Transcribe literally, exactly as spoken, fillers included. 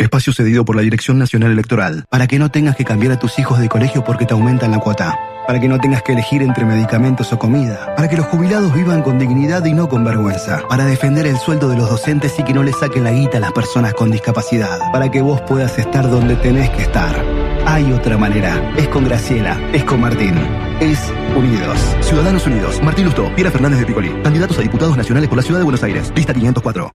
Espacio cedido por la Dirección Nacional Electoral. Para que no tengas que cambiar a tus hijos de colegio porque te aumentan la cuota. Para que no tengas que elegir entre medicamentos o comida. Para que los jubilados vivan con dignidad y no con vergüenza. Para defender el sueldo de los docentes y que no le saquen la guita a las personas con discapacidad. Para que vos puedas estar donde tenés que estar. Hay otra manera. Es con Graciela. Es con Martín. Es Unidos. Ciudadanos Unidos. Martín Lustó. Piera Fernández de Picolí. Candidatos a diputados nacionales por la Ciudad de Buenos Aires. Lista quinientos cuatro.